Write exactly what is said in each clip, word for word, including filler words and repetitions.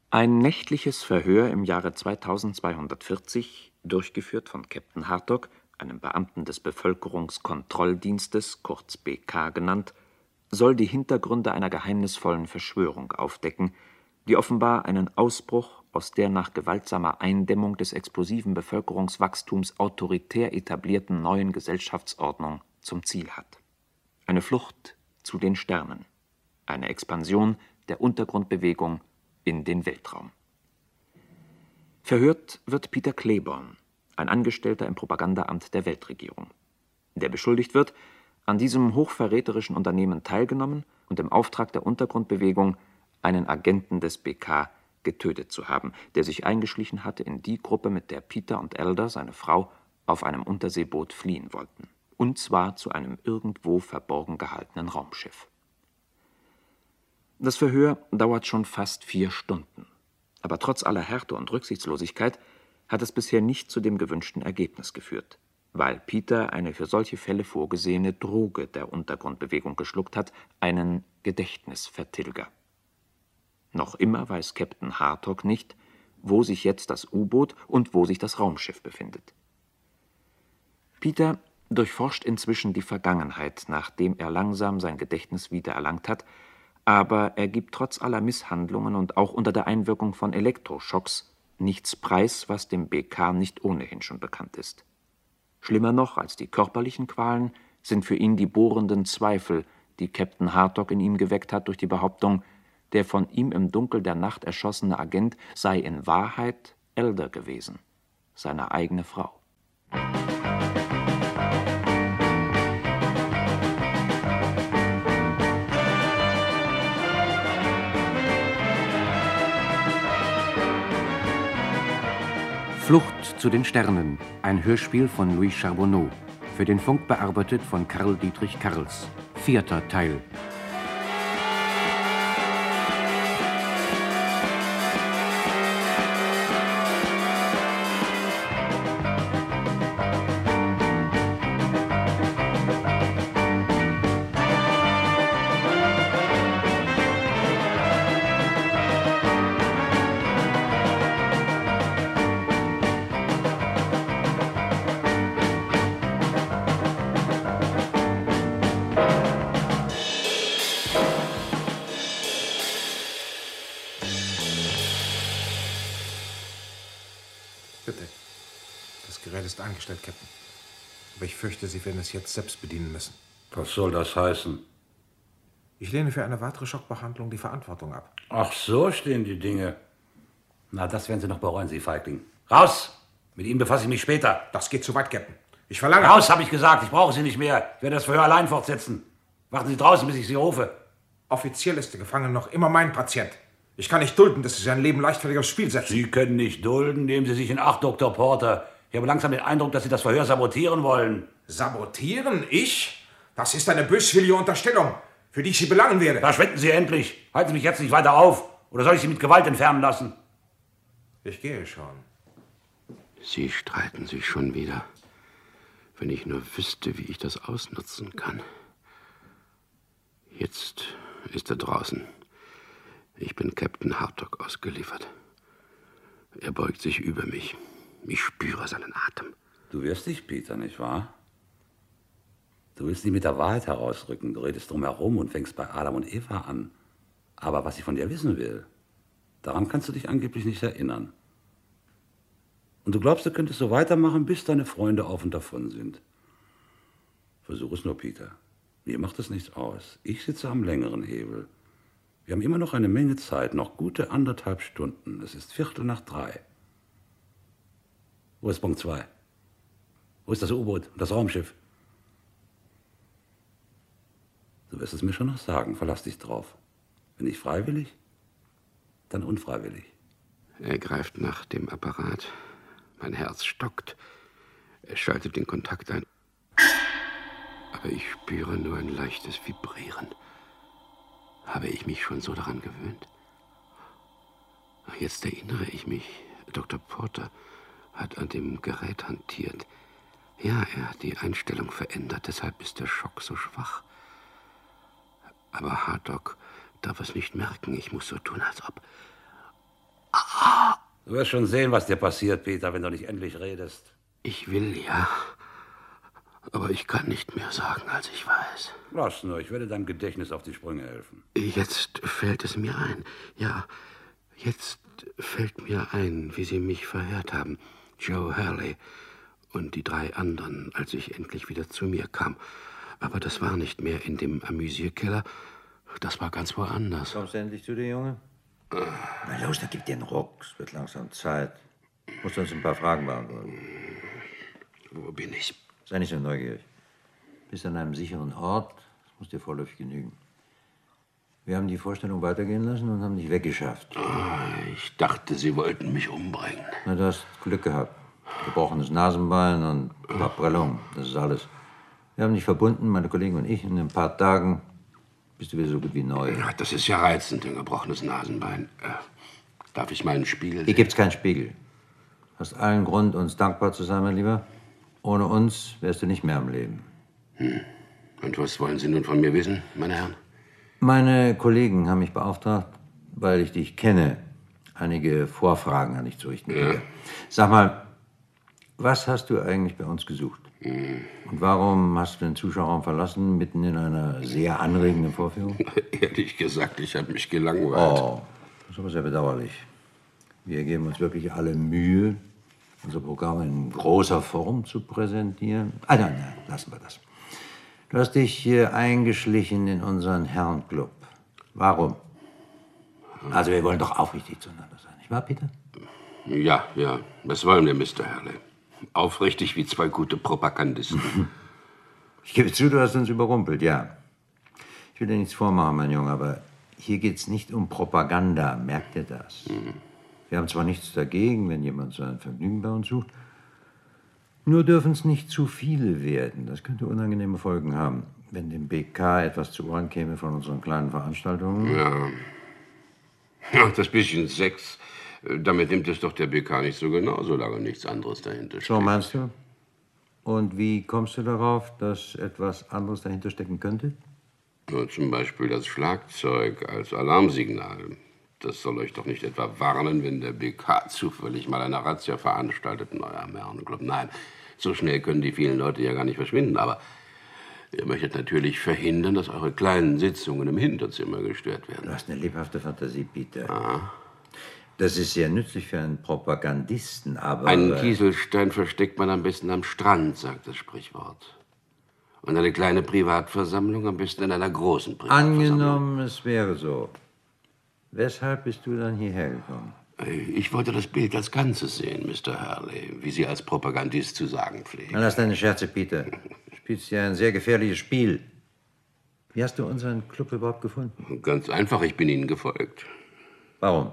Ein nächtliches Verhör im Jahre zweitausendzweihundertvierzig, durchgeführt von Captain Hartog, einem Beamten des Bevölkerungskontrolldienstes, kurz B K genannt, soll die Hintergründe einer geheimnisvollen Verschwörung aufdecken, die offenbar einen Ausbruch aus der nach gewaltsamer Eindämmung des explosiven Bevölkerungswachstums autoritär etablierten neuen Gesellschaftsordnung zum Ziel hat. Eine Flucht zu den Sternen, eine Expansion der Untergrundbewegung in den Weltraum. Verhört wird Peter Claiborne, ein Angestellter im Propagandaamt der Weltregierung. Der beschuldigt wird, an diesem hochverräterischen Unternehmen teilgenommen und im Auftrag der Untergrundbewegung einen Agenten des B K getötet zu haben, der sich eingeschlichen hatte in die Gruppe, mit der Peter und Elder, seine Frau, auf einem Unterseeboot fliehen wollten. Und zwar zu einem irgendwo verborgen gehaltenen Raumschiff. Das Verhör dauert schon fast vier Stunden. Aber trotz aller Härte und Rücksichtslosigkeit hat es bisher nicht zu dem gewünschten Ergebnis geführt, weil Peter eine für solche Fälle vorgesehene Droge der Untergrundbewegung geschluckt hat, einen Gedächtnisvertilger. Noch immer weiß Captain Hartog nicht, wo sich jetzt das U-Boot und wo sich das Raumschiff befindet. Peter durchforscht inzwischen die Vergangenheit, nachdem er langsam sein Gedächtnis wiedererlangt hat, aber er gibt trotz aller Misshandlungen und auch unter der Einwirkung von Elektroschocks nichts preis, was dem B K nicht ohnehin schon bekannt ist. Schlimmer noch als die körperlichen Qualen sind für ihn die bohrenden Zweifel, die Captain Hartog in ihm geweckt hat durch die Behauptung, der von ihm im Dunkel der Nacht erschossene Agent sei in Wahrheit Elder gewesen, seine eigene Frau. Flucht zu den Sternen, ein Hörspiel von Louis Charbonneau, für den Funk bearbeitet von Karl Dietrich Karls. Vierter Teil. Bitte. Das Gerät ist eingestellt, Captain. Aber ich fürchte, Sie werden es jetzt selbst bedienen müssen. Was soll das heißen? Ich lehne für eine weitere Schockbehandlung die Verantwortung ab. Ach, so stehen die Dinge. Na, das werden Sie noch bereuen, Sie Feigling. Raus! Mit Ihnen befasse ich mich später. Das geht zu weit, Captain. Ich verlange... Raus, habe ich gesagt. Ich brauche Sie nicht mehr. Ich werde das Verhör allein fortsetzen. Warten Sie draußen, bis ich Sie rufe. Offiziell ist der Gefangene noch immer mein Patient. Ich kann nicht dulden, dass Sie sein Leben leichtfertig aufs Spiel setzen. Sie können nicht dulden. Nehmen Sie sich in Acht, Doktor Porter. Ich habe langsam den Eindruck, dass Sie das Verhör sabotieren wollen. Sabotieren? Ich? Das ist eine böswillige Unterstellung, für die ich Sie belangen werde. Verschwinden Sie endlich. Halten Sie mich jetzt nicht weiter auf. Oder soll ich Sie mit Gewalt entfernen lassen? Ich gehe schon. Sie streiten sich schon wieder. Wenn ich nur wüsste, wie ich das ausnutzen kann. Jetzt ist er draußen. Ich bin Captain Hartog ausgeliefert. Er beugt sich über mich. Ich spüre seinen Atem. Du wirst dich, Peter, nicht wahr? Du willst nicht mit der Wahrheit herausrücken. Du redest drum herum und fängst bei Adam und Eva an. Aber was ich von dir wissen will, daran kannst du dich angeblich nicht erinnern. Und du glaubst, du könntest so weitermachen, bis deine Freunde auf und davon sind. Versuch es nur, Peter. Mir macht es nichts aus. Ich sitze am längeren Hebel. Wir haben immer noch eine Menge Zeit, noch gute anderthalb Stunden. Es ist Viertel nach drei. Wo ist Punkt zwei? Wo ist das U-Boot und das Raumschiff? Du wirst es mir schon noch sagen, verlass dich drauf. Wenn nicht freiwillig, dann unfreiwillig. Er greift nach dem Apparat. Mein Herz stockt. Er schaltet den Kontakt ein. Aber ich spüre nur ein leichtes Vibrieren. Habe ich mich schon so daran gewöhnt? Jetzt erinnere ich mich. Doktor Porter hat an dem Gerät hantiert. Ja, er hat die Einstellung verändert, deshalb ist der Schock so schwach. Aber Hartog darf es nicht merken. Ich muss so tun, als ob... Du wirst schon sehen, was dir passiert, Peter, wenn du nicht endlich redest. Ich will ja, aber ich kann nicht mehr sagen, als ich weiß. Lass nur, ich werde deinem Gedächtnis auf die Sprünge helfen. Jetzt fällt es mir ein. Ja, jetzt fällt mir ein, wie Sie mich verhört haben. Joe Hurley und die drei anderen, als ich endlich wieder zu mir kam. Aber das war nicht mehr in dem Amüsierkeller. Das war ganz woanders. Kommst du endlich zu dir, Junge? Na los, da gib dir einen Ruck. Es wird langsam Zeit. Musst du uns ein paar Fragen beantworten. Wo bin ich? Sei nicht so neugierig. Bist an einem sicheren Ort. Das muss dir vorläufig genügen. Wir haben die Vorstellung weitergehen lassen und haben dich weggeschafft. Oh, ich dachte, Sie wollten mich umbringen. Na, du hast Glück gehabt. Gebrochenes Nasenbein und ein paar Prellungen. Das ist alles. Wir haben dich verbunden, meine Kollegen und ich. In ein paar Tagen bist du wieder so gut wie neu. Ja, das ist ja reizend, ein gebrochenes Nasenbein. Äh, darf ich meinen Spiegel sehen? Hier gibt's keinen Spiegel. Hast allen Grund, uns dankbar zu sein, mein Lieber. Ohne uns wärst du nicht mehr am Leben. Hm. Und was wollen Sie nun von mir wissen, meine Herren? Meine Kollegen haben mich beauftragt, weil ich dich kenne, einige Vorfragen an dich zu richten. Ja. Sag mal, was hast du eigentlich bei uns gesucht? Hm. Und warum hast du den Zuschauerraum verlassen, mitten in einer sehr anregenden Vorführung? Ehrlich gesagt, ich habe mich gelangweilt. Oh, das ist aber sehr bedauerlich. Wir geben uns wirklich alle Mühe, unser Programm in großer Form zu präsentieren. Ah, nein, nein, lassen wir das. Du hast dich hier eingeschlichen in unseren Herrenclub. Warum? Also, wir wollen doch aufrichtig zueinander sein, nicht wahr, Peter? Ja, ja, das wollen wir, Mister Hurley. Aufrichtig wie zwei gute Propagandisten. Ich gebe zu, du hast uns überrumpelt, ja. Ich will dir nichts vormachen, mein Junge, aber hier geht's nicht um Propaganda, merkt ihr das? Mhm. Wir haben zwar nichts dagegen, wenn jemand sein Vergnügen bei uns sucht, nur dürfen es nicht zu viele werden. Das könnte unangenehme Folgen haben, wenn dem B K etwas zu Ohren käme von unseren kleinen Veranstaltungen. Ja. Ach, das bisschen Sex, damit nimmt es doch der B K nicht so genau, solange nichts anderes dahinter steht. So meinst du? Und wie kommst du darauf, dass etwas anderes dahinter stecken könnte? Ja, zum Beispiel das Schlagzeug als Alarmsignal. Das soll euch doch nicht etwa warnen, wenn der B K zufällig mal eine Razzia veranstaltet in eurem Herrenclub. Nein, so schnell können die vielen Leute ja gar nicht verschwinden. Aber ihr möchtet natürlich verhindern, dass eure kleinen Sitzungen im Hinterzimmer gestört werden. Du hast eine lebhafte Fantasie, Peter. Aha. Das ist sehr nützlich für einen Propagandisten, aber... Einen Kieselstein versteckt man am besten am Strand, sagt das Sprichwort. Und eine kleine Privatversammlung am besten in einer großen Privatversammlung. Angenommen, es wäre so. Weshalb bist du dann hierher gekommen? Ich wollte das Bild als Ganzes sehen, Mister Hurley, wie Sie als Propagandist zu sagen pflegen. Na, lass deine Scherze, Peter. Du spielst ja ein sehr gefährliches Spiel. Wie hast du unseren Club überhaupt gefunden? Ganz einfach, ich bin Ihnen gefolgt. Warum?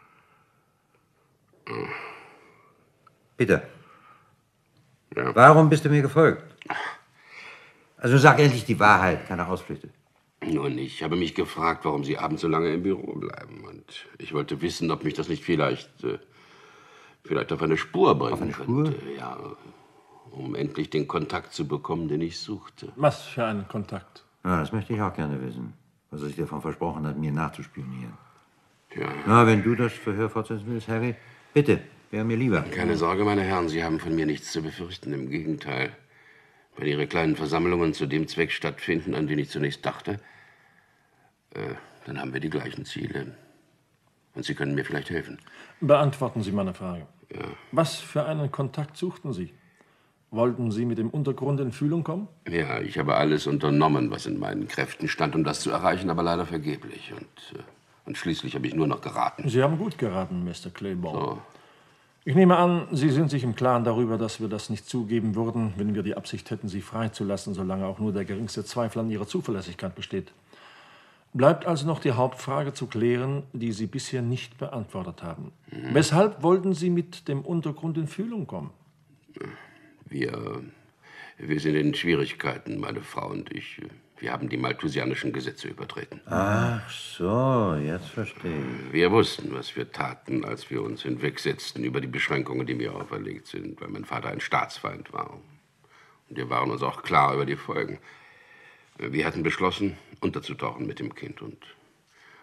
Hm. Peter. Ja. Warum bist du mir gefolgt? Also sag endlich die Wahrheit, keine Ausflüchte. Nun, ich habe mich gefragt, warum Sie abends so lange im Büro bleiben. Und ich wollte wissen, ob mich das nicht vielleicht, äh, vielleicht auf eine Spur bringen auf eine könnte. Spur? Ja, um endlich den Kontakt zu bekommen, den ich suchte. Was für einen Kontakt? Ja, das möchte ich auch gerne wissen. Was er sich davon versprochen hat, mir nachzuspionieren. Ja. Na, wenn du das Verhör fortsetzen willst, Harry, bitte, wäre mir lieber. Keine Sorge, meine Herren, Sie haben von mir nichts zu befürchten. Im Gegenteil. Wenn Ihre kleinen Versammlungen zu dem Zweck stattfinden, an den ich zunächst dachte, äh, dann haben wir die gleichen Ziele. Und Sie können mir vielleicht helfen. Beantworten Sie meine Frage. Ja. Was für einen Kontakt suchten Sie? Wollten Sie mit dem Untergrund in Fühlung kommen? Ja, ich habe alles unternommen, was in meinen Kräften stand, um das zu erreichen, aber leider vergeblich. Und, äh, und schließlich habe ich nur noch geraten. Sie haben gut geraten, Mister Claiborne. So. Ich nehme an, Sie sind sich im Klaren darüber, dass wir das nicht zugeben würden, wenn wir die Absicht hätten, Sie freizulassen, solange auch nur der geringste Zweifel an Ihrer Zuverlässigkeit besteht. Bleibt also noch die Hauptfrage zu klären, die Sie bisher nicht beantwortet haben. Mhm. Weshalb wollten Sie mit dem Untergrund in Fühlung kommen? Wir, wir sind in Schwierigkeiten, meine Frau und ich. Wir haben die malthusianischen Gesetze übertreten. Ach so, jetzt verstehe ich. Wir wussten, was wir taten, als wir uns hinwegsetzten über die Beschränkungen, die mir auferlegt sind, weil mein Vater ein Staatsfeind war. Und wir waren uns auch klar über die Folgen. Wir hatten beschlossen, unterzutauchen mit dem Kind. Und,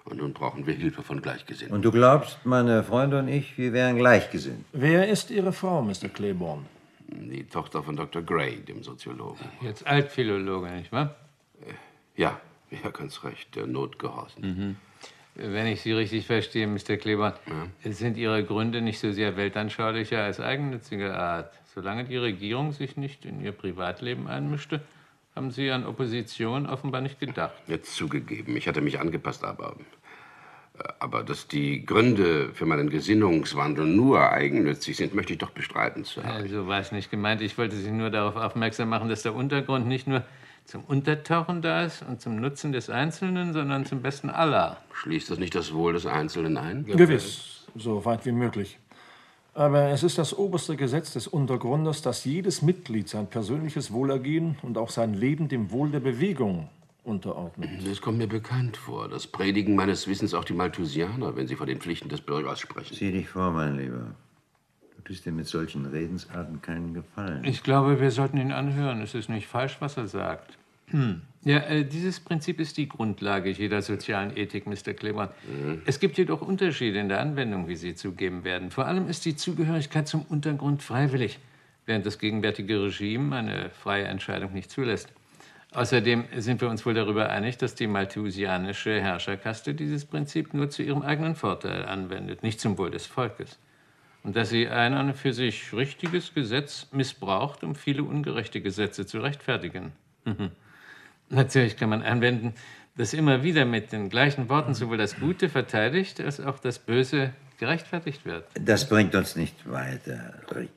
Und nun brauchen wir Hilfe von Gleichgesinnten. Und du glaubst, meine Freunde und ich, wir wären gleichgesinnt? Wer ist Ihre Frau, Mister Claiborne? Die Tochter von Doktor Gray, dem Soziologen. Jetzt Altphilologe, nicht wahr? Ja, ja, ganz recht, der Not gehorsam. Mhm. Wenn ich Sie richtig verstehe, Mister Claiborne, ja. sind Ihre Gründe nicht so sehr weltanschaulicher als eigennütziger Art. Solange die Regierung sich nicht in Ihr Privatleben einmischte, haben Sie an Opposition offenbar nicht gedacht. Jetzt zugegeben, ich hatte mich angepasst, aber... Aber dass die Gründe für meinen Gesinnungswandel nur eigennützig sind, möchte ich doch bestreiten, Sir. Ja, so war es nicht gemeint. Ich wollte Sie nur darauf aufmerksam machen, dass der Untergrund nicht nur zum Untertauchen da ist und zum Nutzen des Einzelnen, sondern zum Besten aller. Schließt das nicht das Wohl des Einzelnen ein? Gewiss, so weit wie möglich. Aber es ist das oberste Gesetz des Untergrundes, dass jedes Mitglied sein persönliches Wohlergehen und auch sein Leben dem Wohl der Bewegung unterordnet. Das kommt mir bekannt vor. Das predigen meines Wissens auch die Malthusianer, wenn sie von den Pflichten des Bürgers sprechen. Sieh dich vor, mein Lieber. Du tust dir mit solchen Redensarten keinen Gefallen. Ich glaube, wir sollten ihn anhören. Es ist nicht falsch, was er sagt. Hm. Ja, äh, dieses Prinzip ist die Grundlage jeder sozialen Ethik, Mister Claiborne. Mhm. Es gibt jedoch Unterschiede in der Anwendung, wie Sie zugeben werden. Vor allem ist die Zugehörigkeit zum Untergrund freiwillig, während das gegenwärtige Regime eine freie Entscheidung nicht zulässt. Außerdem sind wir uns wohl darüber einig, dass die malthusianische Herrscherkaste dieses Prinzip nur zu ihrem eigenen Vorteil anwendet, nicht zum Wohl des Volkes. Und dass sie ein an und für sich richtiges Gesetz missbraucht, um viele ungerechte Gesetze zu rechtfertigen. Natürlich kann man anwenden, dass immer wieder mit den gleichen Worten sowohl das Gute verteidigt, als auch das Böse gerechtfertigt wird. Das bringt uns nicht weiter.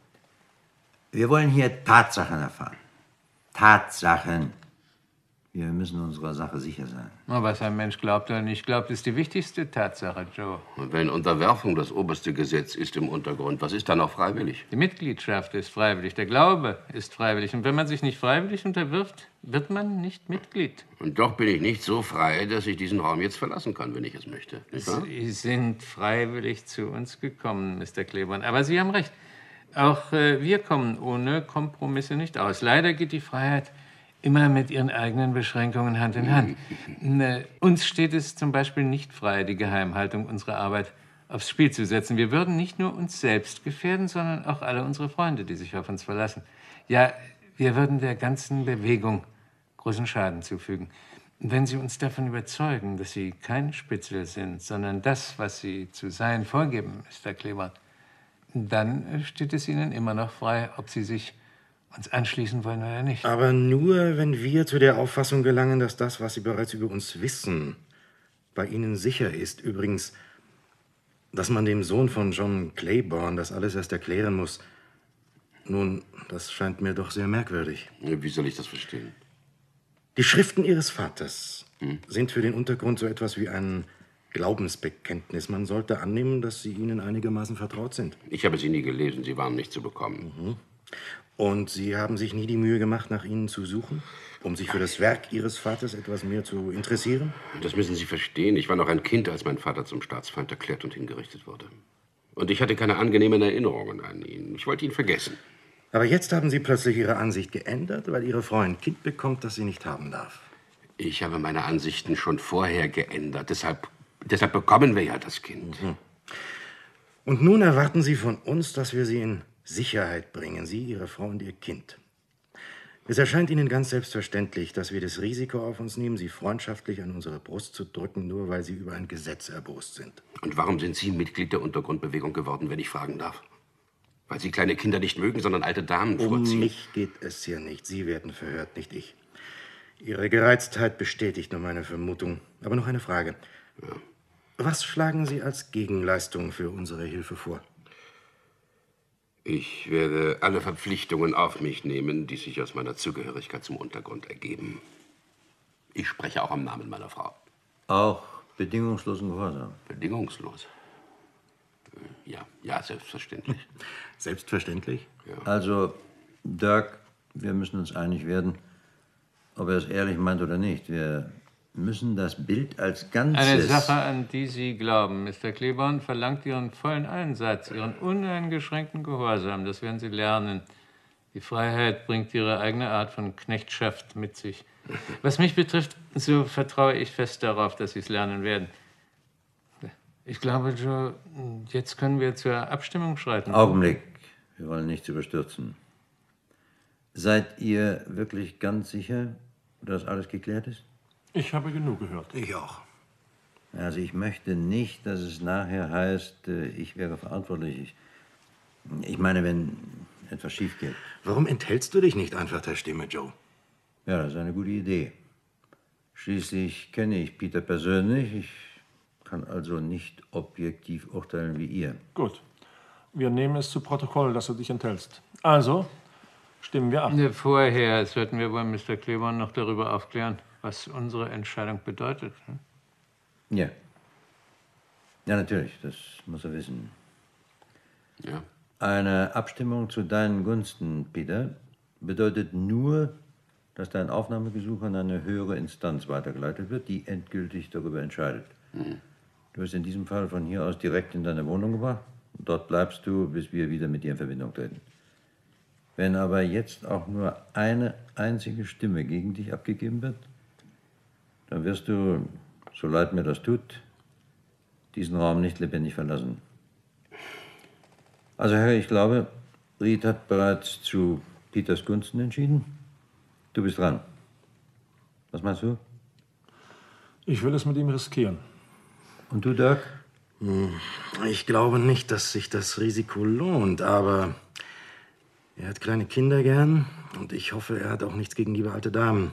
Wir wollen hier Tatsachen erfahren. Tatsachen. Wir müssen unserer Sache sicher sein. Was ein Mensch glaubt oder nicht glaubt, ist die wichtigste Tatsache, Joe. Und wenn Unterwerfung das oberste Gesetz ist im Untergrund, was ist dann auch freiwillig? Die Mitgliedschaft ist freiwillig, der Glaube ist freiwillig. Und wenn man sich nicht freiwillig unterwirft, wird man nicht Mitglied. Und doch bin ich nicht so frei, dass ich diesen Raum jetzt verlassen kann, wenn ich es möchte. Sie sind freiwillig zu uns gekommen, Mister Claiborne. Aber Sie haben recht. Auch äh, wir kommen ohne Kompromisse nicht aus. Leider geht die Freiheit immer mit ihren eigenen Beschränkungen Hand in Hand. Ne, uns steht es zum Beispiel nicht frei, die Geheimhaltung unserer Arbeit aufs Spiel zu setzen. Wir würden nicht nur uns selbst gefährden, sondern auch alle unsere Freunde, die sich auf uns verlassen. Ja, wir würden der ganzen Bewegung großen Schaden zufügen. Wenn Sie uns davon überzeugen, dass Sie kein Spitzel sind, sondern das, was Sie zu sein vorgeben, Mister Claiborne, dann steht es Ihnen immer noch frei, ob Sie sich uns anschließen wollen oder nicht. Aber nur, wenn wir zu der Auffassung gelangen, dass das, was Sie bereits über uns wissen, bei Ihnen sicher ist. Übrigens, dass man dem Sohn von John Claiborne das alles erst erklären muss. Nun, das scheint mir doch sehr merkwürdig. Wie soll ich das verstehen? Die Schriften Ihres Vaters hm? sind für den Untergrund so etwas wie ein Glaubensbekenntnis. Man sollte annehmen, dass sie Ihnen einigermaßen vertraut sind. Ich habe sie nie gelesen, sie waren nicht zu bekommen. Mhm. Und Sie haben sich nie die Mühe gemacht, nach ihnen zu suchen, um sich für das Werk Ihres Vaters etwas mehr zu interessieren? Das müssen Sie verstehen. Ich war noch ein Kind, als mein Vater zum Staatsfeind erklärt und hingerichtet wurde. Und ich hatte keine angenehmen Erinnerungen an ihn. Ich wollte ihn vergessen. Aber jetzt haben Sie plötzlich Ihre Ansicht geändert, weil Ihre Frau ein Kind bekommt, das sie nicht haben darf. Ich habe meine Ansichten schon vorher geändert. Deshalb, deshalb bekommen wir ja das Kind. Mhm. Und nun erwarten Sie von uns, dass wir Sie in Sicherheit bringen, Sie, Ihre Frau und Ihr Kind. Es erscheint Ihnen ganz selbstverständlich, dass wir das Risiko auf uns nehmen, Sie freundschaftlich an unsere Brust zu drücken, nur weil Sie über ein Gesetz erbost sind. Und warum sind Sie Mitglied der Untergrundbewegung geworden, wenn ich fragen darf? Weil Sie kleine Kinder nicht mögen, sondern alte Damen vorziehen? Um mich geht es hier nicht. Sie werden verhört, nicht ich. Ihre Gereiztheit bestätigt nur meine Vermutung. Aber noch eine Frage. Ja. Was schlagen Sie als Gegenleistung für unsere Hilfe vor? Ich werde alle Verpflichtungen auf mich nehmen, die sich aus meiner Zugehörigkeit zum Untergrund ergeben. Ich spreche auch am Namen meiner Frau. Auch bedingungslosen Gehorsam? Bedingungslos? Ja, ja, selbstverständlich. Selbstverständlich? Ja. Also, Dirk, wir müssen uns einig werden, ob er es ehrlich meint oder nicht. Wir müssen das Bild als Ganzes... Eine Sache, an die Sie glauben, Mister Claiborne, verlangt Ihren vollen Einsatz, Ihren uneingeschränkten Gehorsam. Das werden Sie lernen. Die Freiheit bringt Ihre eigene Art von Knechtschaft mit sich. Was mich betrifft, so vertraue ich fest darauf, dass Sie es lernen werden. Ich glaube, Joe, jetzt können wir zur Abstimmung schreiten. Augenblick. Wir wollen nichts überstürzen. Seid ihr wirklich ganz sicher, dass alles geklärt ist? Ich habe genug gehört. Ich auch. Also ich möchte nicht, dass es nachher heißt, ich wäre verantwortlich. Ich, ich meine, wenn etwas schief geht. Warum enthältst du dich nicht einfach der Stimme, Joe? Ja, das ist eine gute Idee. Schließlich kenne ich Peter persönlich. Ich kann also nicht objektiv urteilen wie ihr. Gut. Wir nehmen es zu Protokoll, dass du dich enthältst. Also, stimmen wir ab. Ne, vorher sollten wir wohl Mister Claiborne noch darüber aufklären, was unsere Entscheidung bedeutet. Hm? Ja. Ja, natürlich, das muss er wissen. Ja. Eine Abstimmung zu deinen Gunsten, Peter, bedeutet nur, dass dein Aufnahmegesuch an eine höhere Instanz weitergeleitet wird, die endgültig darüber entscheidet. Hm. Du wirst in diesem Fall von hier aus direkt in deine Wohnung gebracht. Dort bleibst du, bis wir wieder mit dir in Verbindung treten. Wenn aber jetzt auch nur eine einzige Stimme gegen dich abgegeben wird, dann wirst du, so leid mir das tut, diesen Raum nicht lebendig verlassen. Also, Herr, ich glaube, Reed hat bereits zu Peters Gunsten entschieden. Du bist dran. Was meinst du? Ich will es mit ihm riskieren. Und du, Dirk? Ich glaube nicht, dass sich das Risiko lohnt, aber er hat kleine Kinder gern und ich hoffe, er hat auch nichts gegen liebe alte Damen.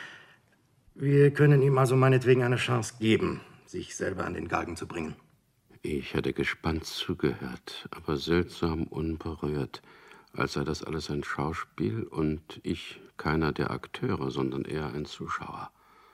Wir können ihm also meinetwegen eine Chance geben, sich selber an den Galgen zu bringen. Ich hätte gespannt zugehört, aber seltsam unberührt, als sei das alles ein Schauspiel und ich keiner der Akteure, sondern eher ein Zuschauer.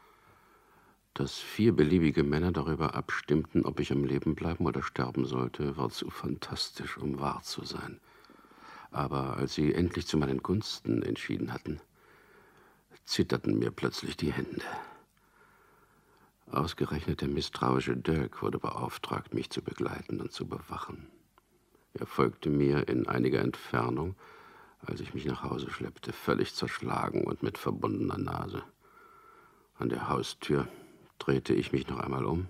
Dass vier beliebige Männer darüber abstimmten, ob ich am Leben bleiben oder sterben sollte, war zu fantastisch, um wahr zu sein. Aber als sie endlich zu meinen Gunsten entschieden hatten, zitterten mir plötzlich die Hände. Ausgerechnet der misstrauische Dirk wurde beauftragt, mich zu begleiten und zu bewachen. Er folgte mir in einiger Entfernung, als ich mich nach Hause schleppte, völlig zerschlagen und mit verbundener Nase. An der Haustür drehte ich mich noch einmal um.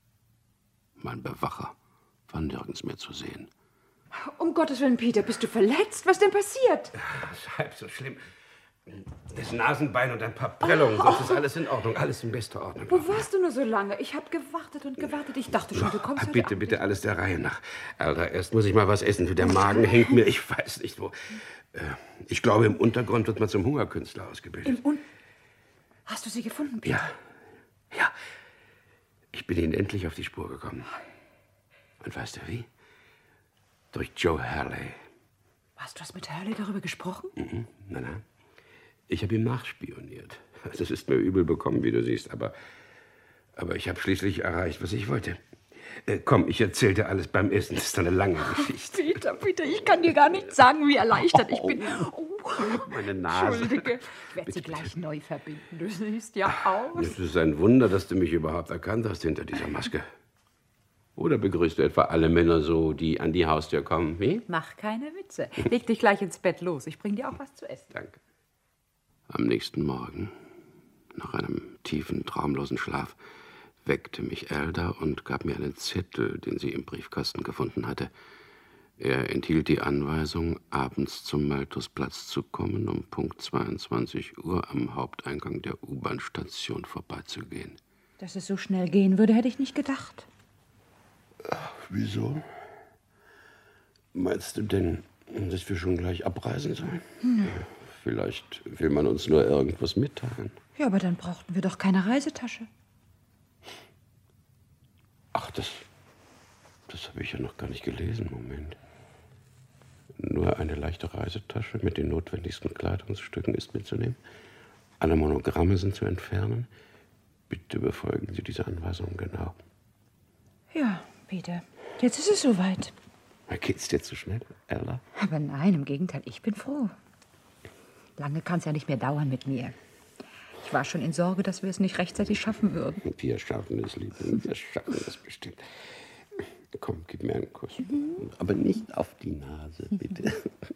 Mein Bewacher war nirgends mehr zu sehen. Um Gottes Willen, Peter, bist du verletzt? Was denn passiert? Das ist halb so schlimm. Das Nasenbein und ein paar Prellungen, sonst ist alles in Ordnung, alles in bester Ordnung. Wo warst du nur so lange? Ich habe gewartet und gewartet. Ich dachte schon, du kommst Ah, heute bitte, Abend. bitte, alles der Reihe nach. Alter, erst muss ich mal was essen. Der Magen hängt mir, ich weiß nicht wo. Äh, Ich glaube, im Untergrund wird man zum Hungerkünstler ausgebildet. Im Un Hast du sie gefunden, Peter? Ja, ja. Ich bin ihnen endlich auf die Spur gekommen. Und weißt du wie? Durch Joe Hurley. Hast du was mit Hurley darüber gesprochen? Mhm. Nein, nein. Ich habe ihm nachspioniert. Das ist mir übel bekommen, wie du siehst, aber, aber ich habe schließlich erreicht, was ich wollte. Äh, komm, ich erzähl dir alles beim Essen. Das ist eine lange Geschichte. Peter, Peter, ich kann dir gar nicht sagen, wie erleichtert ich bin. Oh, Meine Nase. Entschuldige, ich werde sie gleich neu verbinden. Du siehst ja aus. Es ist ein Wunder, dass du mich überhaupt erkannt hast hinter dieser Maske. Oder begrüßt du etwa alle Männer so, die an die Haustür kommen? Wie? Mach keine Witze. Leg dich gleich ins Bett los. Ich bring dir auch was zu essen. Danke. Am nächsten Morgen, nach einem tiefen, traumlosen Schlaf, weckte mich Elda und gab mir einen Zettel, den sie im Briefkasten gefunden hatte. Er enthielt die Anweisung, abends zum Malthusplatz zu kommen, um Punkt zweiundzwanzig Uhr am Haupteingang der U-Bahn-Station vorbeizugehen. Dass es so schnell gehen würde, hätte ich nicht gedacht. Ach, wieso? Meinst du denn, dass wir schon gleich abreisen sollen? Hm. Vielleicht will man uns nur irgendwas mitteilen. Ja, aber dann brauchten wir doch keine Reisetasche. Ach, das, das habe ich ja noch gar nicht gelesen. Moment. Nur eine leichte Reisetasche mit den notwendigsten Kleidungsstücken ist mitzunehmen. Alle Monogramme sind zu entfernen. Bitte befolgen Sie diese Anweisung genau. Ja, Peter, jetzt ist es soweit. Geht's dir zu schnell, Ella? Aber nein, im Gegenteil, ich bin froh. Lange kann es ja nicht mehr dauern mit mir. Ich war schon in Sorge, dass wir es nicht rechtzeitig schaffen würden. Wir schaffen es, Liebling, wir schaffen es bestimmt. Komm, gib mir einen Kuss. Mhm. Aber nicht auf die Nase, bitte.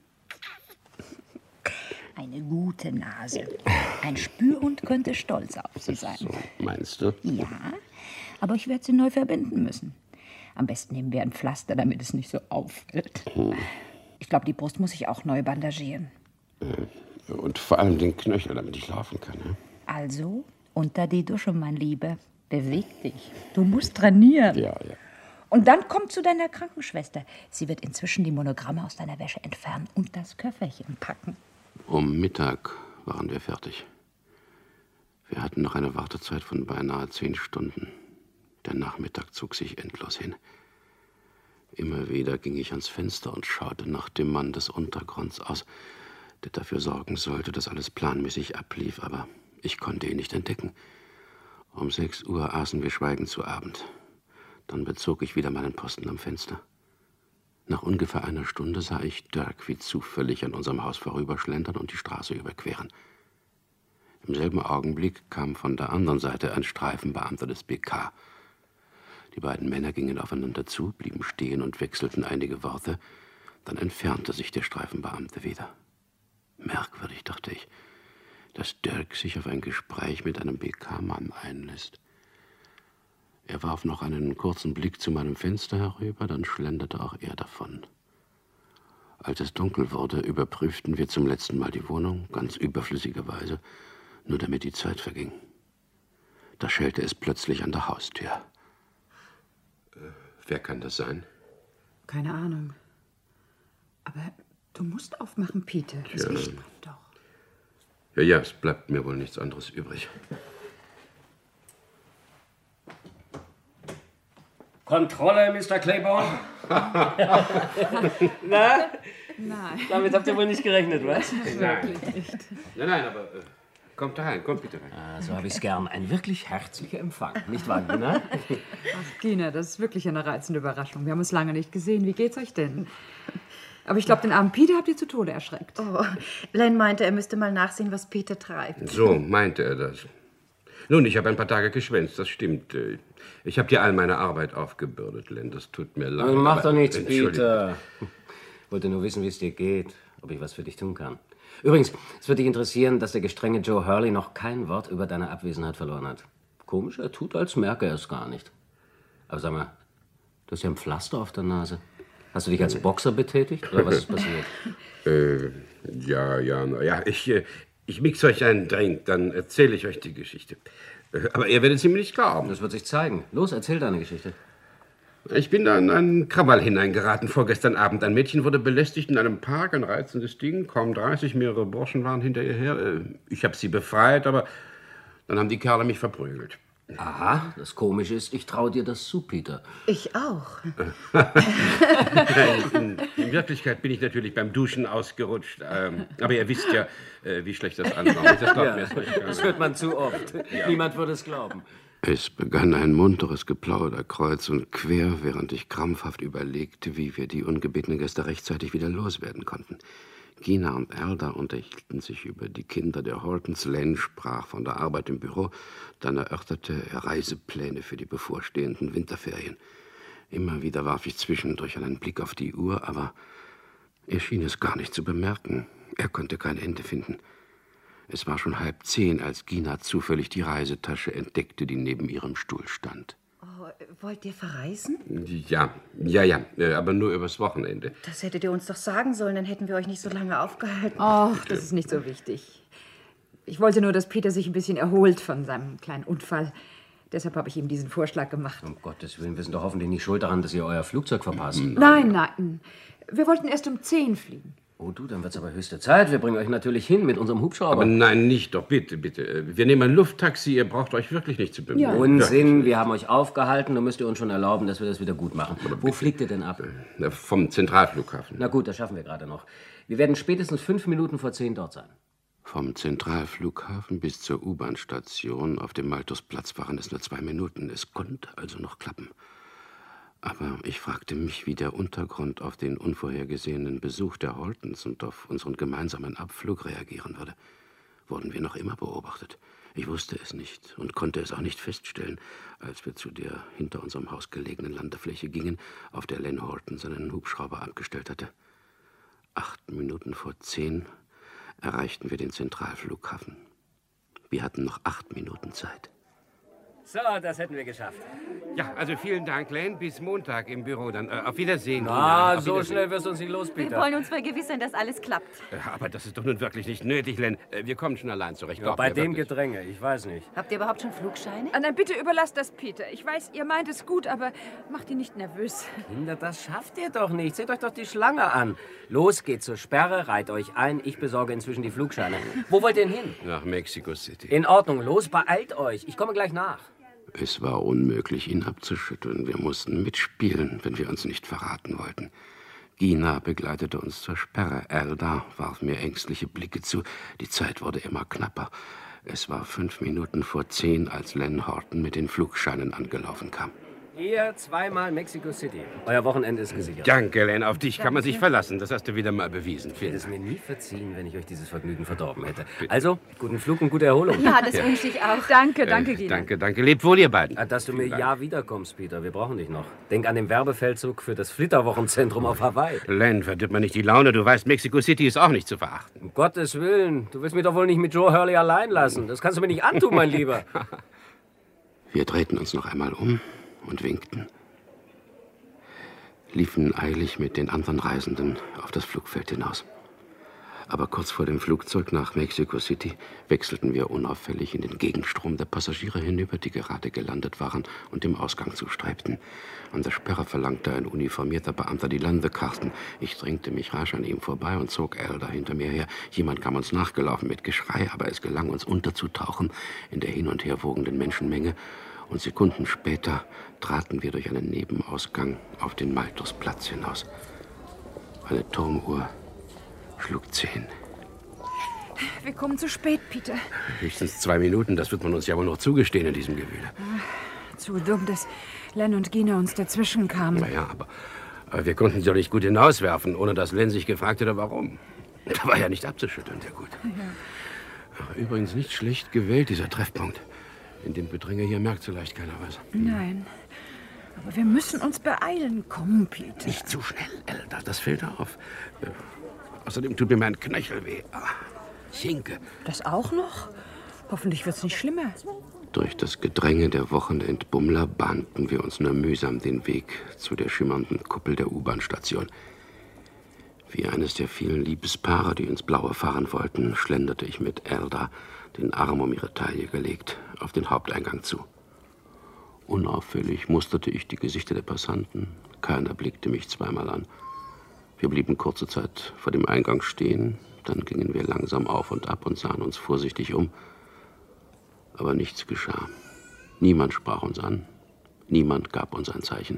Eine gute Nase. Ein Spürhund könnte stolz auf sie sein. So, meinst du? Ja, aber ich werde sie neu verbinden müssen. Am besten nehmen wir ein Pflaster, damit es nicht so auffällt. Hm. Ich glaube, die Brust muss ich auch neu bandagieren. Und vor allem den Knöchel, damit ich laufen kann. Ne? Also, unter die Dusche, mein Lieber. Beweg dich. Du musst trainieren. Ja, ja. Und dann komm zu deiner Krankenschwester. Sie wird inzwischen die Monogramme aus deiner Wäsche entfernen und das Köfferchen packen. Um Mittag waren wir fertig. Wir hatten noch eine Wartezeit von beinahe zehn Stunden. Der Nachmittag zog sich endlos hin. Immer wieder ging ich ans Fenster und schaute nach dem Mann des Untergrunds aus, der dafür sorgen sollte, dass alles planmäßig ablief, aber ich konnte ihn nicht entdecken. Um sechs Uhr aßen wir schweigend zu Abend. Dann bezog ich wieder meinen Posten am Fenster. Nach ungefähr einer Stunde sah ich Dirk wie zufällig an unserem Haus vorüberschlendern und die Straße überqueren. Im selben Augenblick kam von der anderen Seite ein Streifenbeamter des B K. Die beiden Männer gingen aufeinander zu, blieben stehen und wechselten einige Worte. Dann entfernte sich der Streifenbeamte wieder. Merkwürdig, dachte ich, dass Dirk sich auf ein Gespräch mit einem B K-Mann einlässt. Er warf noch einen kurzen Blick zu meinem Fenster herüber, dann schlenderte auch er davon. Als es dunkel wurde, überprüften wir zum letzten Mal die Wohnung, ganz überflüssigerweise, nur damit die Zeit verging. Da schellte es plötzlich an der Haustür. Äh, wer kann das sein? Keine Ahnung. Aber du musst aufmachen, Peter. Das Ja. Licht brennt doch. Ja, ja, es bleibt mir wohl nichts anderes übrig. Kontrolle, Mister Claiborne. Na? Nein. Damit habt ihr wohl nicht gerechnet, was? Nein. Nein, nein, aber äh, kommt da rein, kommt bitte rein. Ah, so habe ich es gern. Ein wirklich herzlicher Empfang, nicht wahr, Gina? Ach, Gina, das ist wirklich eine reizende Überraschung. Wir haben uns lange nicht gesehen. Wie geht's euch denn? Aber ich glaube, den armen Peter habt ihr zu Tode erschreckt. Oh, Len meinte, er müsste mal nachsehen, was Peter treibt. So meinte er das. Nun, ich habe ein paar Tage geschwänzt, das stimmt. Ich habe dir all meine Arbeit aufgebürdet, Len, das tut mir leid. Also mach aber- doch nichts, Entschuldigung. Peter. Ich wollte nur wissen, wie es dir geht, ob ich was für dich tun kann. Übrigens, es wird dich interessieren, dass der gestrenge Joe Hurley noch kein Wort über deine Abwesenheit verloren hat. Komisch, er tut, als merke er es gar nicht. Aber sag mal, du hast ja ein Pflaster auf der Nase. Hast du dich als Boxer betätigt, oder was ist passiert? Äh, ja, ja, na ja, ich, äh, ich mix euch einen Drink, dann erzähle ich euch die Geschichte. Äh, Aber ihr werdet sie mir nicht glauben. Das wird sich zeigen. Los, erzähl deine Geschichte. Ich bin da in einen Krawall hineingeraten vorgestern Abend. Ein Mädchen wurde belästigt in einem Park, ein reizendes Ding. Kaum dreißig, mehrere Burschen waren hinter ihr her. Äh, Ich habe sie befreit, aber dann haben die Kerle mich verprügelt. Aha, das Komische ist, ich traue dir das zu, Peter. Ich auch. in, in Wirklichkeit bin ich natürlich beim Duschen ausgerutscht. Ähm, aber ihr wisst ja, äh, wie schlecht das ankommt. Das glaubt Ja, mir jetzt nicht keiner. das hört man zu oft. Niemand würde es glauben. Es begann ein munteres Geplauder kreuz und quer, während ich krampfhaft überlegte, wie wir die ungebetenen Gäste rechtzeitig wieder loswerden konnten. Gina und Alda unterhielten sich über die Kinder der Hortons. Len sprach von der Arbeit im Büro. Dann erörterte er Reisepläne für die bevorstehenden Winterferien. Immer wieder warf ich zwischendurch einen Blick auf die Uhr, aber er schien es gar nicht zu bemerken. Er konnte kein Ende finden. Es war schon halb zehn, als Gina zufällig die Reisetasche entdeckte, die neben ihrem Stuhl stand. Oh, wollt ihr verreisen? Ja, ja, ja, äh, aber nur übers Wochenende. Das hättet ihr uns doch sagen sollen, dann hätten wir euch nicht so lange aufgehalten. Ach, das ist nicht so wichtig. Ich wollte nur, dass Peter sich ein bisschen erholt von seinem kleinen Unfall. Deshalb habe ich ihm diesen Vorschlag gemacht. Um Gottes Willen, wir sind doch hoffentlich nicht schuld daran, dass ihr euer Flugzeug verpasst. Nein, nein. Wir wollten erst um zehn fliegen. Oh du, dann wird's aber höchste Zeit. Wir bringen euch natürlich hin mit unserem Hubschrauber. Aber nein, nicht doch, bitte, bitte. Wir nehmen ein Lufttaxi, ihr braucht euch wirklich nicht zu bemühen. Ja. Unsinn, wir haben euch aufgehalten, dann müsst ihr uns schon erlauben, dass wir das wieder gut machen. Wo fliegt ihr denn ab? Ja, vom Zentralflughafen. Na gut, das schaffen wir gerade noch. Wir werden spätestens fünf Minuten vor zehn dort sein. Vom Zentralflughafen bis zur U-Bahn-Station auf dem Malthusplatz waren es nur zwei Minuten. Es konnte also noch klappen. Aber ich fragte mich, wie der Untergrund auf den unvorhergesehenen Besuch der Holtons und auf unseren gemeinsamen Abflug reagieren würde. Wurden wir noch immer beobachtet? Ich wusste es nicht und konnte es auch nicht feststellen, als wir zu der hinter unserem Haus gelegenen Landefläche gingen, auf der Len Horton seinen Hubschrauber abgestellt hatte. Acht Minuten vor zehn erreichten wir den Zentralflughafen. Wir hatten noch acht Minuten Zeit. So, das hätten wir geschafft. Ja, also vielen Dank, Len. Bis Montag im Büro. Dann äh, auf Wiedersehen. Ah, auf so Wiedersehen. schnell wirst du uns nicht los, Peter. Wir wollen uns vergewissern, dass alles klappt. Äh, Aber das ist doch nun wirklich nicht nötig, Len. Äh, Wir kommen schon allein zurecht. Ja, Glaub bei mir dem wirklich. Gedränge, ich weiß nicht. Habt ihr überhaupt schon Flugscheine? Ah, nein, bitte überlasst das Peter. Ich weiß, ihr meint es gut, aber macht ihn nicht nervös. Kinder, das schafft ihr doch nicht. Seht euch doch die Schlange an. Los, geht zur Sperre, reiht euch ein. Ich besorge inzwischen die Flugscheine. Wo wollt ihr denn hin? Nach Mexico City. In Ordnung, los, beeilt euch. Ich komme gleich nach. Es war unmöglich, ihn abzuschütteln. Wir mussten mitspielen, wenn wir uns nicht verraten wollten. Gina begleitete uns zur Sperre. Elda warf mir ängstliche Blicke zu. Die Zeit wurde immer knapper. Es war fünf Minuten vor zehn, als Len Horton mit den Flugscheinen angelaufen kam. Hier zweimal Mexico City. Euer Wochenende ist gesichert. Danke, Len. Auf dich kann man sich verlassen. Das hast du wieder mal bewiesen. Ich Vielen hätte es Dank. mir nie verziehen, wenn ich euch dieses Vergnügen verdorben hätte. Also, guten Flug und gute Erholung. Ja, das wünsche ich auch. Danke, danke, Äh, Gina. danke, danke. Lebt wohl, ihr beiden. Ah, Dass du mir Vielen Dank. ja wiederkommst, Peter. Wir brauchen dich noch. Denk an den Werbefeldzug für das Flitterwochenzentrum auf Hawaii. Len, verdirb mir nicht die Laune. Du weißt, Mexico City ist auch nicht zu verachten. Um Gottes Willen. Du willst mich doch wohl nicht mit Joe Hurley allein lassen. Das kannst du mir nicht antun, mein Lieber. Wir drehten uns noch einmal um und winkten. Liefen eilig mit den anderen Reisenden auf das Flugfeld hinaus. Aber kurz vor dem Flugzeug nach Mexico City wechselten wir unauffällig in den Gegenstrom der Passagiere hinüber, die gerade gelandet waren und dem Ausgang zustrebten. An der Sperre verlangte ein uniformierter Beamter die Landekarten. Ich drängte mich rasch an ihm vorbei und zog Elda hinter mir her. Jemand kam uns nachgelaufen mit Geschrei, aber es gelang uns unterzutauchen in der hin und her wogenden Menschenmenge. Und Sekunden später traten wir durch einen Nebenausgang auf den Malthusplatz hinaus. Eine Turmuhr schlug zehn. Wir kommen zu spät, Peter. Höchstens zwei Minuten, das wird man uns ja wohl noch zugestehen in diesem Gewühle. Zu dumm, dass Len und Gina uns dazwischen kamen. Naja, aber, aber wir konnten sie doch nicht gut hinauswerfen, ohne dass Len sich gefragt hätte, warum. Da war ja nicht abzuschütteln, sehr gut. Ach, übrigens nicht schlecht gewählt, dieser Treffpunkt. In dem Gedränge hier merkt so leicht keiner was. Nein, aber wir müssen uns beeilen. Komm, Peter. Nicht zu schnell, Elda, das fällt auf. Äh, Außerdem tut mir mein Knöchel weh. Ah, Schinke. Das auch noch? Hoffentlich wird's nicht schlimmer. Durch das Gedränge der Wochenendbummler bahnten wir uns nur mühsam den Weg zu der schimmernden Kuppel der U-Bahn-Station. Wie eines der vielen Liebespaare, die ins Blaue fahren wollten, schlenderte ich mit Elda, den Arm um ihre Taille gelegt, auf den Haupteingang zu. Unauffällig musterte ich die Gesichter der Passanten. Keiner blickte mich zweimal an. Wir blieben kurze Zeit vor dem Eingang stehen, dann gingen wir langsam auf und ab und sahen uns vorsichtig um. Aber nichts geschah. Niemand sprach uns an, niemand gab uns ein Zeichen.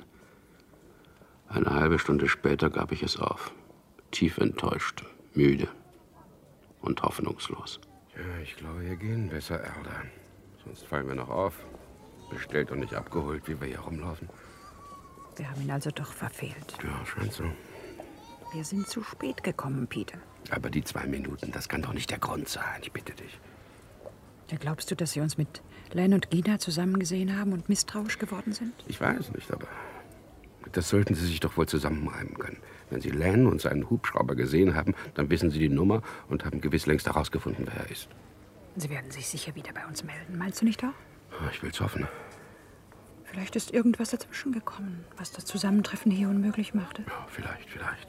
Eine halbe Stunde später gab ich es auf, tief enttäuscht, müde und hoffnungslos. Ja, ich glaube, wir gehen besser, Elda. Sonst fallen wir noch auf. Bestellt und nicht abgeholt, wie wir hier rumlaufen. Wir haben ihn also doch verfehlt. Ja, scheint so. Wir sind zu spät gekommen, Peter. Aber die zwei Minuten, das kann doch nicht der Grund sein, ich bitte dich. Ja, glaubst du, dass sie uns mit Len und Gina zusammen gesehen haben und misstrauisch geworden sind? Ich weiß nicht, aber das sollten Sie sich doch wohl zusammenreimen können. Wenn Sie Len und seinen Hubschrauber gesehen haben, dann wissen Sie die Nummer und haben gewiss längst herausgefunden, wer er ist. Sie werden sich sicher wieder bei uns melden. Meinst du nicht auch? Ich will's hoffen. Vielleicht ist irgendwas dazwischen gekommen, was das Zusammentreffen hier unmöglich machte. Ja, vielleicht, vielleicht.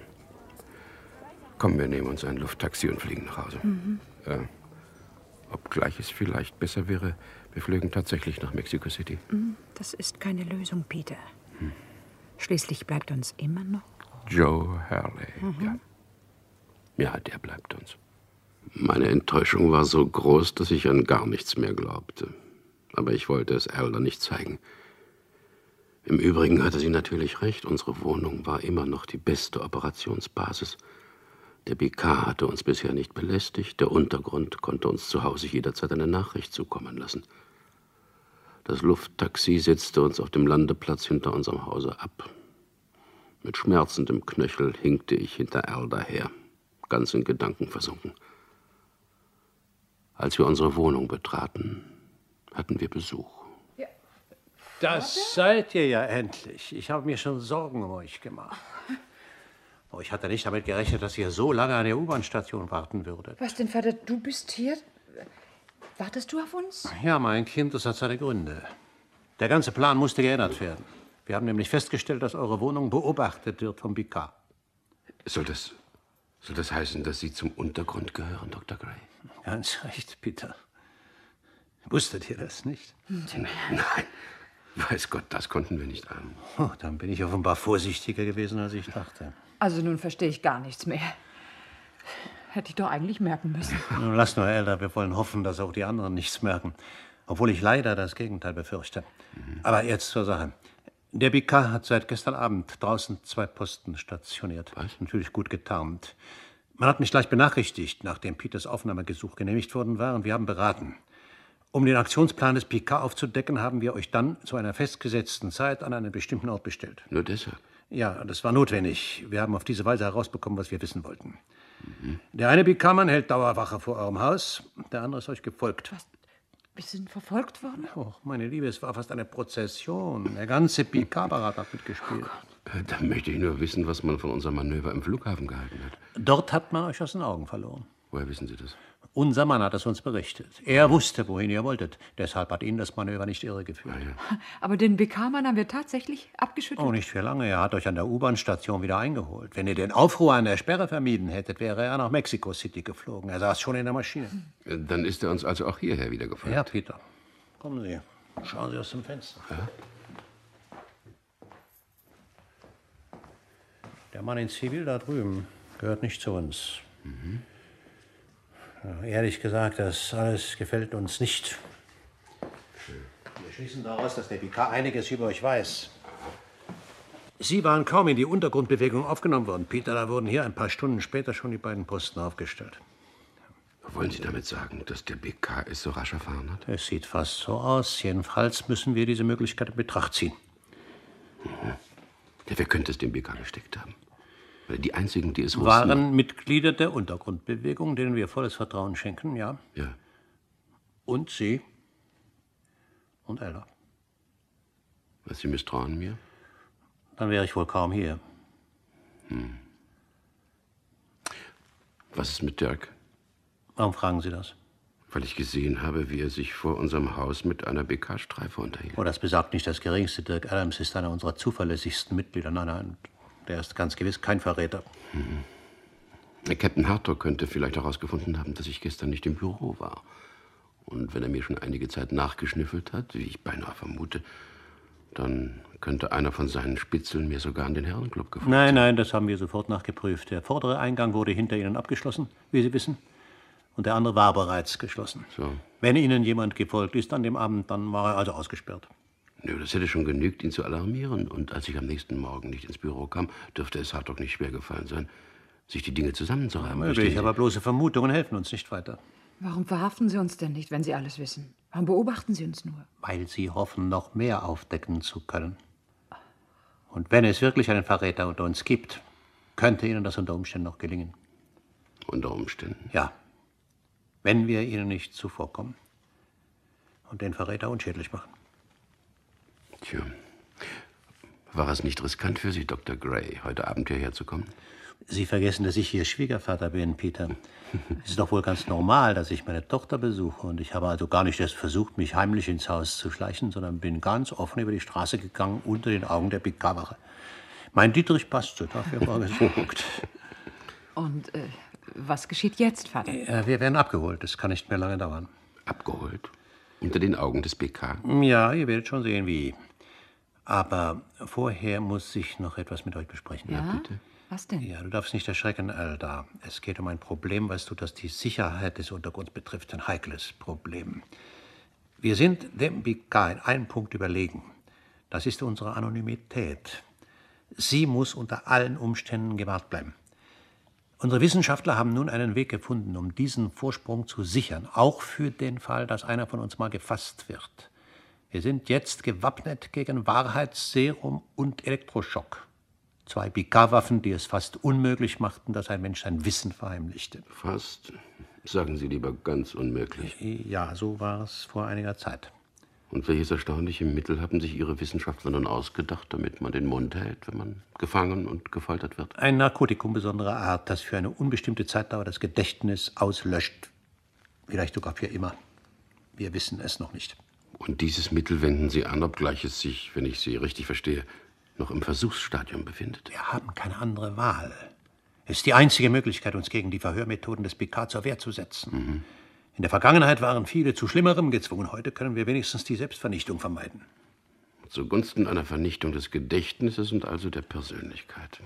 Komm, wir nehmen uns ein Lufttaxi und fliegen nach Hause. Mhm. Äh, obgleich es vielleicht besser wäre, wir flögen tatsächlich nach Mexico City. Das ist keine Lösung, Peter. Hm. Schließlich bleibt uns immer noch Joe Hurley, Mhm. ja. Ja, der bleibt uns. Meine Enttäuschung war so groß, dass ich an gar nichts mehr glaubte. Aber ich wollte es Elda nicht zeigen. Im Übrigen hatte sie natürlich recht. Unsere Wohnung war immer noch die beste Operationsbasis. Der B K hatte uns bisher nicht belästigt. Der Untergrund konnte uns zu Hause jederzeit eine Nachricht zukommen lassen. Das Lufttaxi setzte uns auf dem Landeplatz hinter unserem Hause ab. Mit schmerzendem Knöchel hinkte ich hinter Elda her, ganz in Gedanken versunken. Als wir unsere Wohnung betraten, hatten wir Besuch. Das seid ihr ja endlich. Ich habe mir schon Sorgen um euch gemacht. Oh, ich hatte nicht damit gerechnet, dass ihr so lange an der U-Bahn-Station warten würdet. Was denn, Vater? Du bist hier? Wartest du auf uns? Ja, mein Kind, das hat seine Gründe. Der ganze Plan musste geändert werden. Wir haben nämlich festgestellt, dass eure Wohnung beobachtet wird vom Picard. Soll das, soll das heißen, dass Sie zum Untergrund gehören, Doktor Gray? Ganz recht, Peter. Wusstet ihr das nicht? Nein, weiß Gott, das konnten wir nicht ahnen. Oh, dann bin ich offenbar vorsichtiger gewesen, als ich dachte. Also nun verstehe ich gar nichts mehr. Hätte ich doch eigentlich merken müssen. Nun, lass nur, Elder, wir wollen hoffen, dass auch die anderen nichts merken. Obwohl ich leider das Gegenteil befürchte. Mhm. Aber jetzt zur Sache. Der Picard hat seit gestern Abend draußen zwei Posten stationiert. Was? Natürlich gut getarnt. Man hat mich gleich benachrichtigt, nachdem Peters Aufnahmegesuch genehmigt worden war, und wir haben beraten. Um den Aktionsplan des Picard aufzudecken, haben wir euch dann zu einer festgesetzten Zeit an einen bestimmten Ort bestellt. Nur deshalb? Ja, das war notwendig. Wir haben auf diese Weise herausbekommen, was wir wissen wollten. Mhm. Der eine Picard-Mann hält Dauerwache vor eurem Haus, der andere ist euch gefolgt. Was? Wir sind verfolgt worden? Oh, meine Liebe, es war fast eine Prozession. Der ganze Picard-Apparat hat mitgespielt. Oh, dann möchte ich nur wissen, was man von unserem Manöver im Flughafen gehalten hat. Dort hat man euch aus den Augen verloren. Woher wissen Sie das? Unser Mann hat es uns berichtet. Er wusste, wohin ihr wolltet. Deshalb hat ihn das Manöver nicht irregeführt. Ah, ja. Aber den Picard-Mann haben wir tatsächlich abgeschüttelt? Oh, nicht für lange. Er hat euch an der U-Bahn-Station wieder eingeholt. Wenn ihr den Aufruhr an der Sperre vermieden hättet, wäre er nach Mexico City geflogen. Er saß schon in der Maschine. Dann ist er uns also auch hierher wieder gefolgt. Ja, Peter. Kommen Sie. Schauen Sie aus dem Fenster. Ja? Der Mann in Zivil da drüben gehört nicht zu uns. Mhm. Ja, ehrlich gesagt, das alles gefällt uns nicht. Wir schließen daraus, dass der Picard einiges über euch weiß. Sie waren kaum in die Untergrundbewegung aufgenommen worden, Peter. Da wurden hier ein paar Stunden später schon die beiden Posten aufgestellt. Wollen Sie damit sagen, dass der Picard es so rasch erfahren hat? Es sieht fast so aus. Jedenfalls müssen wir diese Möglichkeit in Betracht ziehen. Mhm. Ja, wer könnte es dem Picard gesteckt haben? Weil die einzigen, die es wussten... Waren Mitglieder der Untergrundbewegung, denen wir volles Vertrauen schenken, ja. Ja. Und Sie und Ella. Was, Sie misstrauen mir? Dann wäre ich wohl kaum hier. Hm. Was ist mit Dirk? Warum fragen Sie das? Weil ich gesehen habe, wie er sich vor unserem Haus mit einer B K-Streife unterhielt. Oh, das besagt nicht das Geringste. Dirk Adams ist einer unserer zuverlässigsten Mitglieder. Nein, nein, der ist ganz gewiss kein Verräter. Mhm. Captain Hartog könnte vielleicht herausgefunden haben, dass ich gestern nicht im Büro war. Und wenn er mir schon einige Zeit nachgeschnüffelt hat, wie ich beinahe vermute, dann könnte einer von seinen Spitzeln mir sogar an den Herrenclub gefolgt Nein, sein. nein, das haben wir sofort nachgeprüft. Der vordere Eingang wurde hinter Ihnen abgeschlossen, wie Sie wissen. Und der andere war bereits geschlossen. So. Wenn Ihnen jemand gefolgt ist an dem Abend, dann war er also ausgesperrt. Nö, das hätte schon genügt, ihn zu alarmieren. Und als ich am nächsten Morgen nicht ins Büro kam, dürfte es Hartog nicht schwer gefallen sein, sich die Dinge zusammenzureimen. Möglich, aber bloße Vermutungen helfen uns nicht weiter. Warum verhaften Sie uns denn nicht, wenn Sie alles wissen? Warum beobachten Sie uns nur? Weil Sie hoffen, noch mehr aufdecken zu können. Und wenn es wirklich einen Verräter unter uns gibt, könnte Ihnen das unter Umständen noch gelingen. Unter Umständen? Ja. Wenn wir Ihnen nicht zuvorkommen und den Verräter unschädlich machen. Tja. War es nicht riskant für Sie, Doktor Gray, heute Abend hierher zu kommen? Sie vergessen, dass ich Ihr Schwiegervater bin, Peter. Es ist doch wohl ganz normal, dass ich meine Tochter besuche. Und ich habe also gar nicht erst versucht, mich heimlich ins Haus zu schleichen, sondern bin ganz offen über die Straße gegangen, unter den Augen der Picard-Wache. Mein Dietrich passte, dafür war gesucht. Und äh, was geschieht jetzt, Vater? Ja, wir werden abgeholt. Das kann nicht mehr lange dauern. Abgeholt? Unter den Augen des P K? Ja, ihr werdet schon sehen, wie. Aber vorher muss ich noch etwas mit euch besprechen. Ja, bitte. Was denn? Ja, du darfst nicht erschrecken, Alda. Es geht um ein Problem, weißt du, das die Sicherheit des Untergrunds betrifft. Ein heikles Problem. Wir sind dem B K in einem Punkt überlegen. Das ist unsere Anonymität. Sie muss unter allen Umständen gewahrt bleiben. Unsere Wissenschaftler haben nun einen Weg gefunden, um diesen Vorsprung zu sichern, auch für den Fall, dass einer von uns mal gefasst wird. Wir sind jetzt gewappnet gegen Wahrheitsserum und Elektroschock. Zwei B K-Waffen, die es fast unmöglich machten, dass ein Mensch sein Wissen verheimlichte. Fast? Sagen Sie lieber ganz unmöglich. Ja, so war es vor einiger Zeit. Und welches erstaunliche Mittel haben sich Ihre Wissenschaftler nun ausgedacht, damit man den Mund hält, wenn man gefangen und gefoltert wird? Ein Narkotikum besonderer Art, das für eine unbestimmte Zeitdauer das Gedächtnis auslöscht. Vielleicht sogar für immer. Wir wissen es noch nicht. Und dieses Mittel wenden Sie an, obgleich es sich, wenn ich Sie richtig verstehe, noch im Versuchsstadium befindet. Wir haben keine andere Wahl. Es ist die einzige Möglichkeit, uns gegen die Verhörmethoden des Picard zur Wehr zu setzen. Mhm. In der Vergangenheit waren viele zu Schlimmerem gezwungen. Heute können wir wenigstens die Selbstvernichtung vermeiden. Zugunsten einer Vernichtung des Gedächtnisses und also der Persönlichkeit.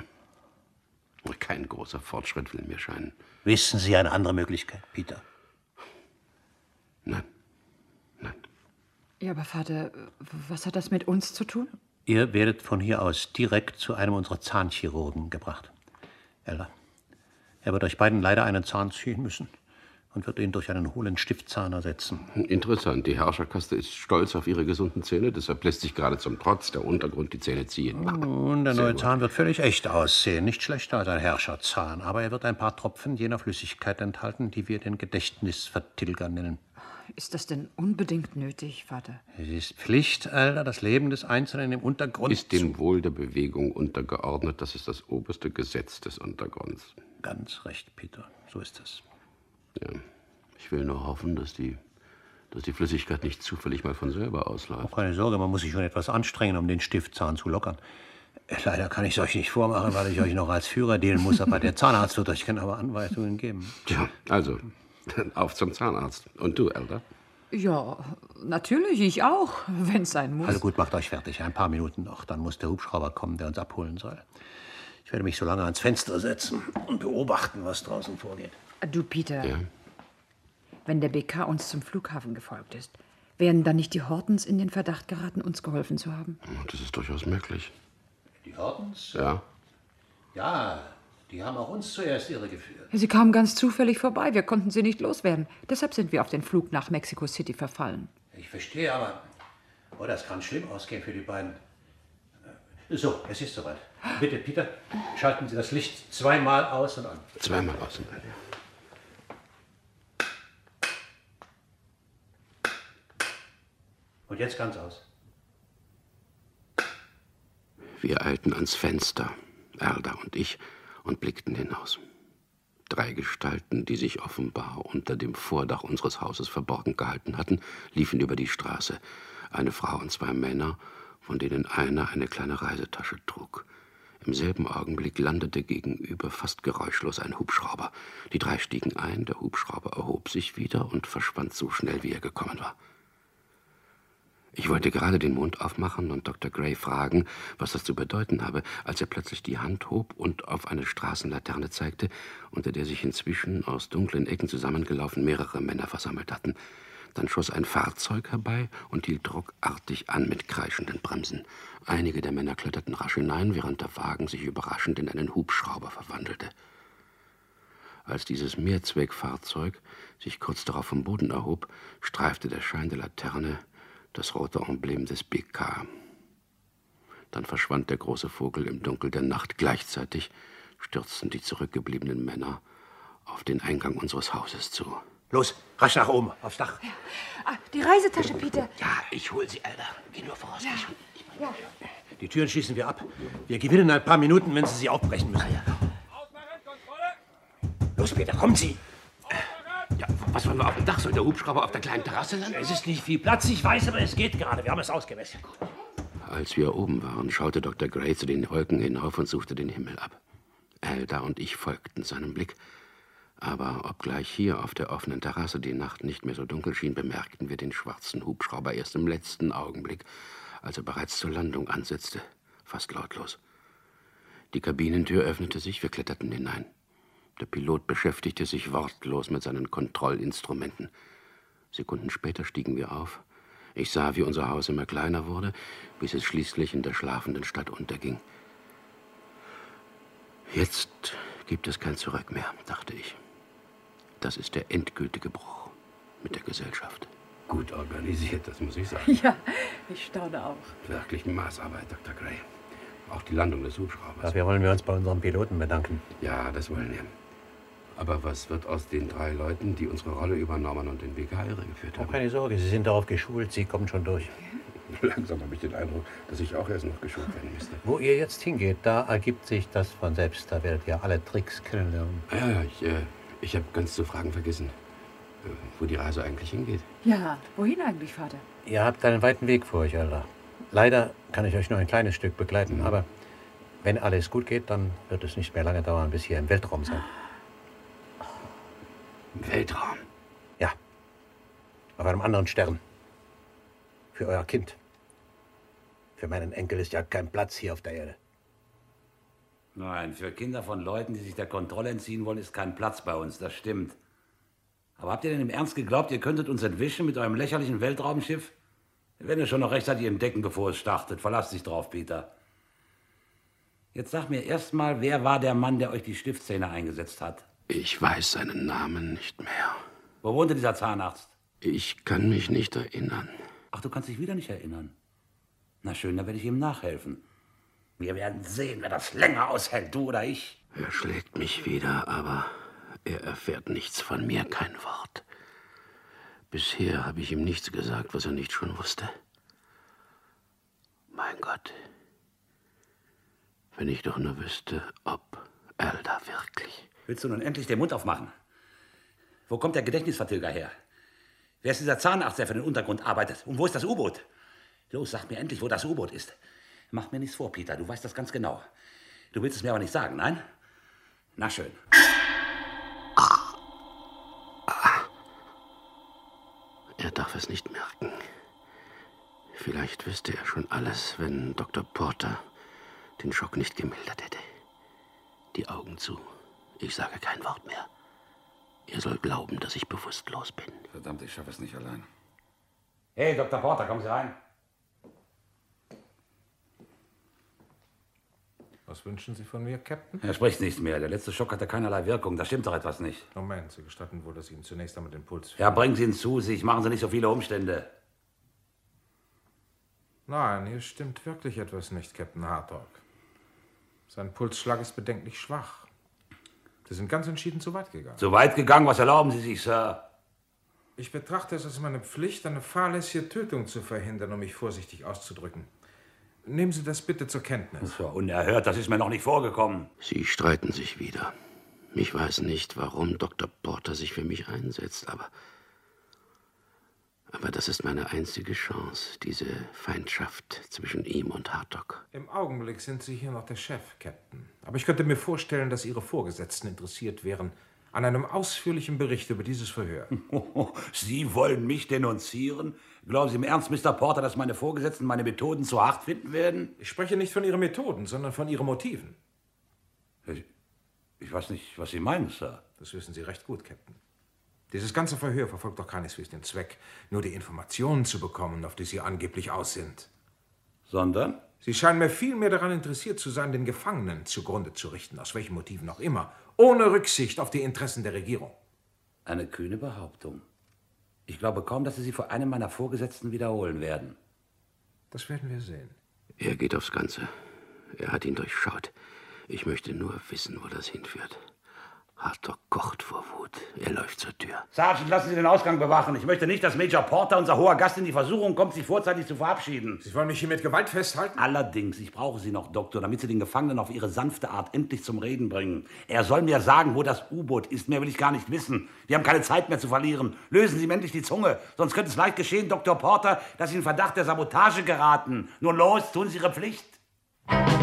Kein großer Fortschritt will mir scheinen. Wissen Sie eine andere Möglichkeit, Peter? Nein. Ja, aber Vater, was hat das mit uns zu tun? Ihr werdet von hier aus direkt zu einem unserer Zahnchirurgen gebracht. Elder, er wird euch beiden leider einen Zahn ziehen müssen und wird ihn durch einen hohlen Stiftzahn ersetzen. Interessant. Die Herrscherkaste ist stolz auf ihre gesunden Zähne. Deshalb lässt sich gerade zum Trotz der Untergrund die Zähne ziehen. Und der Sehr neue gut. Zahn wird völlig echt aussehen. Nicht schlechter als ein Herrscherzahn. Aber er wird ein paar Tropfen jener Flüssigkeit enthalten, die wir den Gedächtnisvertilger nennen. Ist das denn unbedingt nötig, Vater? Es ist Pflicht, Alter, das Leben des Einzelnen im Untergrund Ist dem Wohl der Bewegung untergeordnet. Das ist das oberste Gesetz des Untergrunds. Ganz recht, Peter. So ist es. Ja. Ich will nur hoffen, dass die, dass die Flüssigkeit nicht zufällig mal von selber ausläuft. Oh, keine Sorge, man muss sich schon etwas anstrengen, um den Stiftzahn zu lockern. Leider kann ich es euch nicht vormachen, weil ich euch noch als Führer dienen muss, aber der Zahnarzt wird euch genaue Anweisungen geben. Tja, also, auf zum Zahnarzt. Und du, Elder? Ja, natürlich, ich auch, wenn es sein muss. Also gut, macht euch fertig. Ein paar Minuten noch. Dann muss der Hubschrauber kommen, der uns abholen soll. Ich werde mich so lange ans Fenster setzen und beobachten, was draußen vorgeht. Du, Peter, Ja? wenn der B K uns zum Flughafen gefolgt ist, wären dann nicht die Hortons in den Verdacht geraten, uns geholfen zu haben? Das ist durchaus möglich. Die Hortons? Ja. Ja, die haben auch uns zuerst irregeführt. Sie kamen ganz zufällig vorbei, wir konnten sie nicht loswerden. Deshalb sind wir auf den Flug nach Mexico City verfallen. Ich verstehe, aber... Oh, das kann schlimm ausgehen für die beiden. So, es ist soweit. Bitte, Peter, schalten Sie das Licht zweimal aus und an. Zweimal aus und an, ja. Und jetzt ganz aus. Wir eilten ans Fenster, Erda und ich, und blickten hinaus. Drei Gestalten, die sich offenbar unter dem Vordach unseres Hauses verborgen gehalten hatten, liefen über die Straße. Eine Frau und zwei Männer, von denen einer eine kleine Reisetasche trug. Im selben Augenblick landete gegenüber fast geräuschlos ein Hubschrauber. Die drei stiegen ein, der Hubschrauber erhob sich wieder und verschwand so schnell, wie er gekommen war. Ich wollte gerade den Mund aufmachen und Doktor Gray fragen, was das zu bedeuten habe, als er plötzlich die Hand hob und auf eine Straßenlaterne zeigte, unter der sich inzwischen aus dunklen Ecken zusammengelaufen mehrere Männer versammelt hatten. Dann schoss ein Fahrzeug herbei und hielt ruckartig an mit kreischenden Bremsen. Einige der Männer kletterten rasch hinein, während der Wagen sich überraschend in einen Hubschrauber verwandelte. Als dieses Mehrzweckfahrzeug sich kurz darauf vom Boden erhob, streifte der Schein der Laterne das rote Emblem des B K. Dann verschwand der große Vogel im Dunkel der Nacht. Gleichzeitig stürzten die zurückgebliebenen Männer auf den Eingang unseres Hauses zu. Los, rasch nach oben, aufs Dach. Ah, die Reisetasche, Peter. Ja, ich hol sie, Alter. Geh nur voraus. Ja. Ja. Die Türen schließen wir ab. Wir gewinnen ein paar Minuten, wenn Sie sie aufbrechen müssen. Los, Peter, kommen Sie. Ja, was wollen wir auf dem Dach? Soll der Hubschrauber auf der kleinen Terrasse landen? Es ist nicht viel Platz, ich weiß, aber es geht gerade. Wir haben es ausgemessen. Als wir oben waren, schaute Doktor Gray zu den Wolken hinauf und suchte den Himmel ab. Elda und ich folgten seinem Blick. Aber obgleich hier auf der offenen Terrasse die Nacht nicht mehr so dunkel schien, bemerkten wir den schwarzen Hubschrauber erst im letzten Augenblick, als er bereits zur Landung ansetzte, fast lautlos. Die Kabinentür öffnete sich, wir kletterten hinein. Der Pilot beschäftigte sich wortlos mit seinen Kontrollinstrumenten. Sekunden später stiegen wir auf. Ich sah, wie unser Haus immer kleiner wurde, bis es schließlich in der schlafenden Stadt unterging. Jetzt gibt es kein Zurück mehr, dachte ich. Das ist der endgültige Bruch mit der Gesellschaft. Gut organisiert, das muss ich sagen. Ja, ich staune auch. Wirklich Maßarbeit, Doktor Gray. Auch die Landung des Hubschraubers. Dafür wollen wir uns bei unserem Piloten bedanken. Ja, das wollen wir. Aber was wird aus den drei Leuten, die unsere Rolle übernommen und den B K irregeführt haben? Oh, keine Sorge, Sie sind darauf geschult, Sie kommen schon durch. Langsam habe ich den Eindruck, dass ich auch erst noch geschult werden müsste. Wo ihr jetzt hingeht, da ergibt sich das von selbst. Da werdet ihr alle Tricks kennenlernen. Ja, ja, ich, äh, ich habe ganz zu fragen vergessen, äh, wo die Reise eigentlich hingeht. Ja, wohin eigentlich, Vater? Ihr habt einen weiten Weg vor euch, Alter. Leider kann ich euch nur ein kleines Stück begleiten, aber wenn alles gut geht, dann wird es nicht mehr lange dauern, bis ihr im Weltraum seid. Im Weltraum? Ja. Auf einem anderen Stern. Für euer Kind. Für meinen Enkel ist ja kein Platz hier auf der Erde. Nein, für Kinder von Leuten, die sich der Kontrolle entziehen wollen, ist kein Platz bei uns, das stimmt. Aber habt ihr denn im Ernst geglaubt, ihr könntet uns entwischen mit eurem lächerlichen Weltraumschiff? Wir werden es schon noch rechtzeitig entdecken, bevor es startet. Verlasst dich drauf, Peter. Jetzt sag mir erst mal, wer war der Mann, der euch die Stiftszähne eingesetzt hat? Ich weiß seinen Namen nicht mehr. Wo wohnte dieser Zahnarzt? Ich kann mich nicht erinnern. Ach, du kannst dich wieder nicht erinnern? Na schön, dann werde ich ihm nachhelfen. Wir werden sehen, wer das länger aushält, du oder ich. Er schlägt mich wieder, aber er erfährt nichts von mir, kein Wort. Bisher habe ich ihm nichts gesagt, was er nicht schon wusste. Mein Gott, wenn ich doch nur wüsste, ob Elda wirklich... Willst du nun endlich den Mund aufmachen? Wo kommt der Gedächtnisvertilger her? Wer ist dieser Zahnarzt, der für den Untergrund arbeitet? Und wo ist das U-Boot? Los, sag mir endlich, wo das U-Boot ist. Mach mir nichts vor, Peter, du weißt das ganz genau. Du willst es mir aber nicht sagen, nein? Na schön. Er darf es nicht merken. Vielleicht wüsste er schon alles, wenn Doktor Porter den Schock nicht gemildert hätte. Die Augen zu. Ich sage kein Wort mehr. Er soll glauben, dass ich bewusstlos bin. Verdammt, ich schaffe es nicht allein. Hey, Doktor Porter, kommen Sie rein. Was wünschen Sie von mir, Captain? Er spricht nicht mehr. Der letzte Schock hatte keinerlei Wirkung. Da stimmt doch etwas nicht. Moment, Sie gestatten wohl, dass ich Ihnen zunächst einmal den Puls... Ja, bringen Sie ihn zu sich. Machen Sie nicht so viele Umstände. Nein, hier stimmt wirklich etwas nicht, Captain Hartog. Sein Pulsschlag ist bedenklich schwach. Sie sind ganz entschieden zu weit gegangen. Zu weit gegangen? Was erlauben Sie sich, Sir? Ich betrachte es als meine Pflicht, eine fahrlässige Tötung zu verhindern, um mich vorsichtig auszudrücken. Nehmen Sie das bitte zur Kenntnis. Das war unerhört. Das ist mir noch nicht vorgekommen. Sie streiten sich wieder. Ich weiß nicht, warum Doktor Porter sich für mich einsetzt, aber... Aber das ist meine einzige Chance, diese Feindschaft zwischen ihm und Hartog. Im Augenblick sind Sie hier noch der Chef, Captain. Aber ich könnte mir vorstellen, dass Ihre Vorgesetzten interessiert wären an einem ausführlichen Bericht über dieses Verhör. Sie wollen mich denunzieren? Glauben Sie im Ernst, Mister Porter, dass meine Vorgesetzten meine Methoden zu hart finden werden? Ich spreche nicht von Ihren Methoden, sondern von Ihren Motiven. Ich, ich weiß nicht, was Sie meinen, Sir. Das wissen Sie recht gut, Captain. Dieses ganze Verhör verfolgt doch keineswegs den Zweck, nur die Informationen zu bekommen, auf die Sie angeblich aus sind. Sondern? Sie scheinen mir viel mehr daran interessiert zu sein, den Gefangenen zugrunde zu richten, aus welchen Motiven auch immer, ohne Rücksicht auf die Interessen der Regierung. Eine kühne Behauptung. Ich glaube kaum, dass Sie sie vor einem meiner Vorgesetzten wiederholen werden. Das werden wir sehen. Er geht aufs Ganze. Er hat ihn durchschaut. Ich möchte nur wissen, wo das hinführt. Hartog kocht vor Wut. Er läuft zur Tür. Sergeant, lassen Sie den Ausgang bewachen. Ich möchte nicht, dass Major Porter, unser hoher Gast, in die Versuchung kommt, sich vorzeitig zu verabschieden. Sie wollen mich hier mit Gewalt festhalten? Allerdings, ich brauche Sie noch, Doktor, damit Sie den Gefangenen auf Ihre sanfte Art endlich zum Reden bringen. Er soll mir sagen, wo das U-Boot ist. Mehr will ich gar nicht wissen. Wir haben keine Zeit mehr zu verlieren. Lösen Sie ihm endlich die Zunge. Sonst könnte es leicht geschehen, Doktor Porter, dass Sie in Verdacht der Sabotage geraten. Nur los, tun Sie Ihre Pflicht.